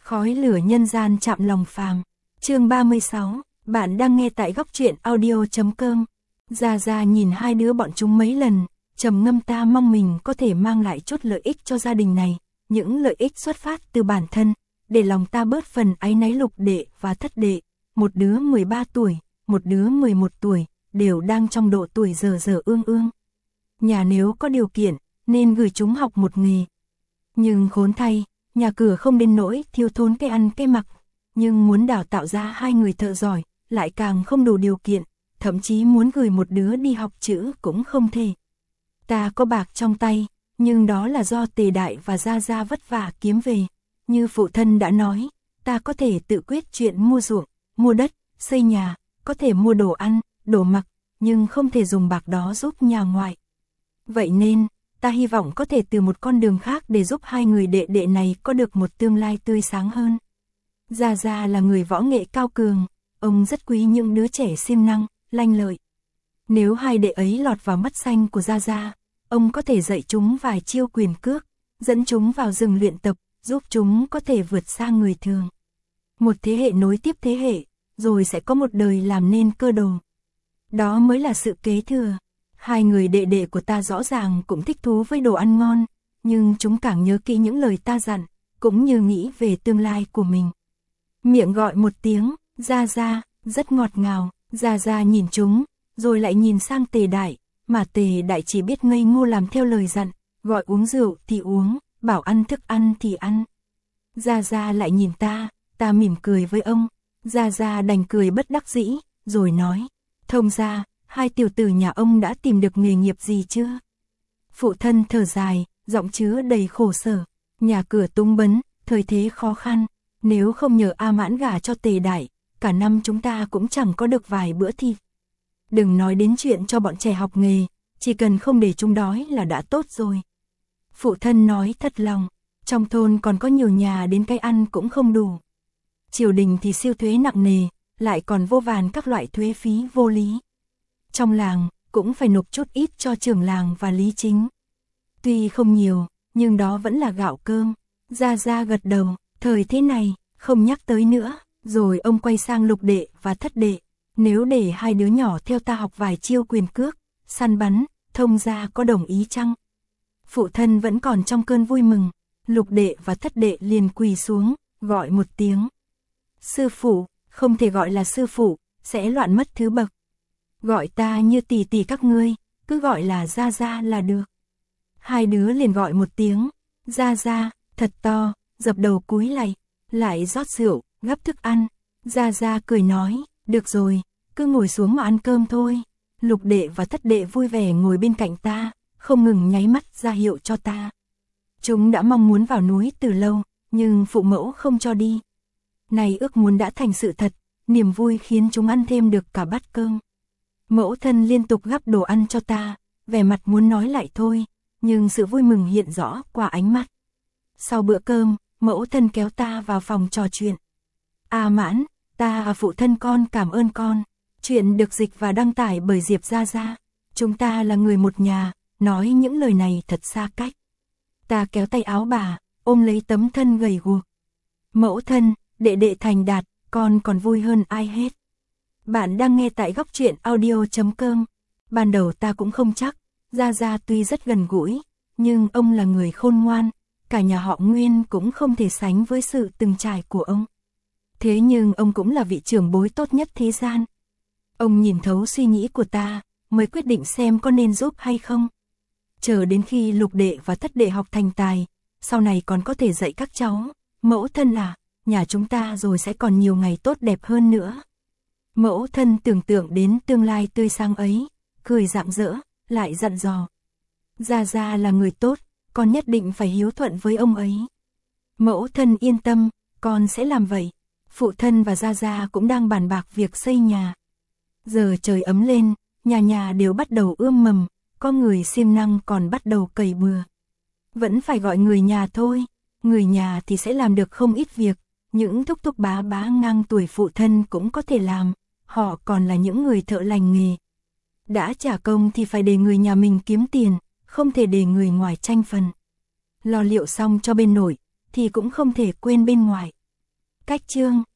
Khói lửa nhân gian chạm lòng phàm. Chương 36, bạn đang nghe tại góc truyện audio.com. Gia Gia nhìn hai đứa bọn chúng mấy lần, trầm ngâm ta mong mình có thể mang lại chút lợi ích cho gia đình này, những lợi ích xuất phát từ bản thân, để lòng ta bớt phần áy náy. Lục đệ và thất đệ, một đứa 13 tuổi, một đứa 11 tuổi, đều đang trong độ tuổi dở dở ương ương. Nhà nếu có điều kiện, nên gửi chúng học một nghề. Nhưng khốn thay, nhà cửa không đến nỗi thiếu thốn cái ăn cái mặc, nhưng muốn đào tạo ra hai người thợ giỏi, lại càng không đủ điều kiện, thậm chí muốn gửi một đứa đi học chữ cũng không thể. Ta có bạc trong tay, nhưng đó là do Tề Đại và Gia Gia vất vả kiếm về. Như phụ thân đã nói, ta có thể tự quyết chuyện mua ruộng, mua đất, xây nhà, có thể mua đồ ăn, đồ mặc, nhưng không thể dùng bạc đó giúp nhà ngoại. Vậy nên, ta hy vọng có thể từ một con đường khác để giúp hai người đệ đệ này có được một tương lai tươi sáng hơn. Gia Gia là người võ nghệ cao cường, ông rất quý những đứa trẻ siêng năng, lanh lợi. Nếu hai đệ ấy lọt vào mắt xanh của Gia Gia, ông có thể dạy chúng vài chiêu quyền cước, dẫn chúng vào rừng luyện tập, giúp chúng có thể vượt xa người thường. Một thế hệ nối tiếp thế hệ, rồi sẽ có một đời làm nên cơ đồ. Đó mới là sự kế thừa. Hai người đệ đệ của ta rõ ràng cũng thích thú với đồ ăn ngon, nhưng chúng càng nhớ kỹ những lời ta dặn, cũng như nghĩ về tương lai của mình. Miệng gọi một tiếng, Gia Gia, rất ngọt ngào. Gia Gia nhìn chúng, rồi lại nhìn sang Tề Đại, mà Tề Đại chỉ biết ngây ngô làm theo lời dặn, gọi uống rượu thì uống, bảo ăn thức ăn thì ăn. Gia Gia lại nhìn ta mỉm cười với ông. Gia Gia đành cười bất đắc dĩ, rồi nói, thông ra, hai tiểu tử nhà ông đã tìm được nghề nghiệp gì chưa? Phụ thân thở dài, giọng chứa đầy khổ sở, nhà cửa túng bấn, thời thế khó khăn, nếu không nhờ A Mãn gả cho Tề Đại, cả năm chúng ta cũng chẳng có được vài bữa thịt. Đừng nói đến chuyện cho bọn trẻ học nghề, chỉ cần không để chúng đói là đã tốt rồi. Phụ thân nói thật lòng, trong thôn còn có nhiều nhà đến cái ăn cũng không đủ. Triều đình thì siêu thuế nặng nề, lại còn vô vàn các loại thuế phí vô lý. Trong làng, cũng phải nộp chút ít cho trưởng làng và lý chính. Tuy không nhiều, nhưng đó vẫn là gạo cơm. Gia Gia gật đầu, thời thế này, không nhắc tới nữa. Rồi ông quay sang lục đệ và thất đệ. Nếu để hai đứa nhỏ theo ta học vài chiêu quyền cước, săn bắn, thông gia có đồng ý chăng? Phụ thân vẫn còn trong cơn vui mừng. Lục đệ và thất đệ liền quỳ xuống, gọi một tiếng. Sư phụ, không thể gọi là sư phụ, sẽ loạn mất thứ bậc. Gọi ta như tỷ tỷ các ngươi, cứ gọi là Gia Gia là được. Hai đứa liền gọi một tiếng, Gia Gia, thật to, dập đầu cúi lạy, lại rót rượu, gắp thức ăn. Gia Gia cười nói, được rồi, cứ ngồi xuống mà ăn cơm thôi. Lục đệ và thất đệ vui vẻ ngồi bên cạnh ta, không ngừng nháy mắt ra hiệu cho ta. Chúng đã mong muốn vào núi từ lâu, nhưng phụ mẫu không cho đi. Này ước muốn đã thành sự thật, niềm vui khiến chúng ăn thêm được cả bát cơm. Mẫu thân liên tục gắp đồ ăn cho ta, vẻ mặt muốn nói lại thôi, nhưng sự vui mừng hiện rõ qua ánh mắt. Sau bữa cơm, mẫu thân kéo ta vào phòng trò chuyện. A Mãn, ta và phụ thân con cảm ơn con. Chuyện được dịch và đăng tải bởi Diệp Gia Gia. Chúng ta là người một nhà, nói những lời này thật xa cách. Ta kéo tay áo bà, ôm lấy tấm thân gầy guộc. Mẫu thân, đệ đệ thành đạt, con còn vui hơn ai hết. Bạn đang nghe tại góc truyện audio.com. Ban đầu ta cũng không chắc, Gia Gia tuy rất gần gũi, nhưng ông là người khôn ngoan, cả nhà họ Nguyên cũng không thể sánh với sự từng trải của ông. Thế nhưng ông cũng là vị trưởng bối tốt nhất thế gian. Ông nhìn thấu suy nghĩ của ta, mới quyết định xem có nên giúp hay không. Chờ đến khi lục đệ và thất đệ học thành tài, sau này còn có thể dạy các cháu, mẫu thân à, nhà chúng ta rồi sẽ còn nhiều ngày tốt đẹp hơn nữa. Mẫu thân tưởng tượng đến tương lai tươi sáng ấy, cười rạng rỡ, lại dặn dò. Gia Gia là người tốt, con nhất định phải hiếu thuận với ông ấy. Mẫu thân yên tâm, con sẽ làm vậy. Phụ thân và Gia Gia cũng đang bàn bạc việc xây nhà. Giờ trời ấm lên, nhà nhà đều bắt đầu ươm mầm, có người siêng năng còn bắt đầu cày bừa. Vẫn phải gọi người nhà thôi, người nhà thì sẽ làm được không ít việc, những thúc thúc bá bá ngang tuổi phụ thân cũng có thể làm, họ còn là những người thợ lành nghề. Đã trả công thì phải để người nhà mình kiếm tiền, không thể để người ngoài tranh phần. Lo liệu xong cho bên nội, thì cũng không thể quên bên ngoài. Cách chương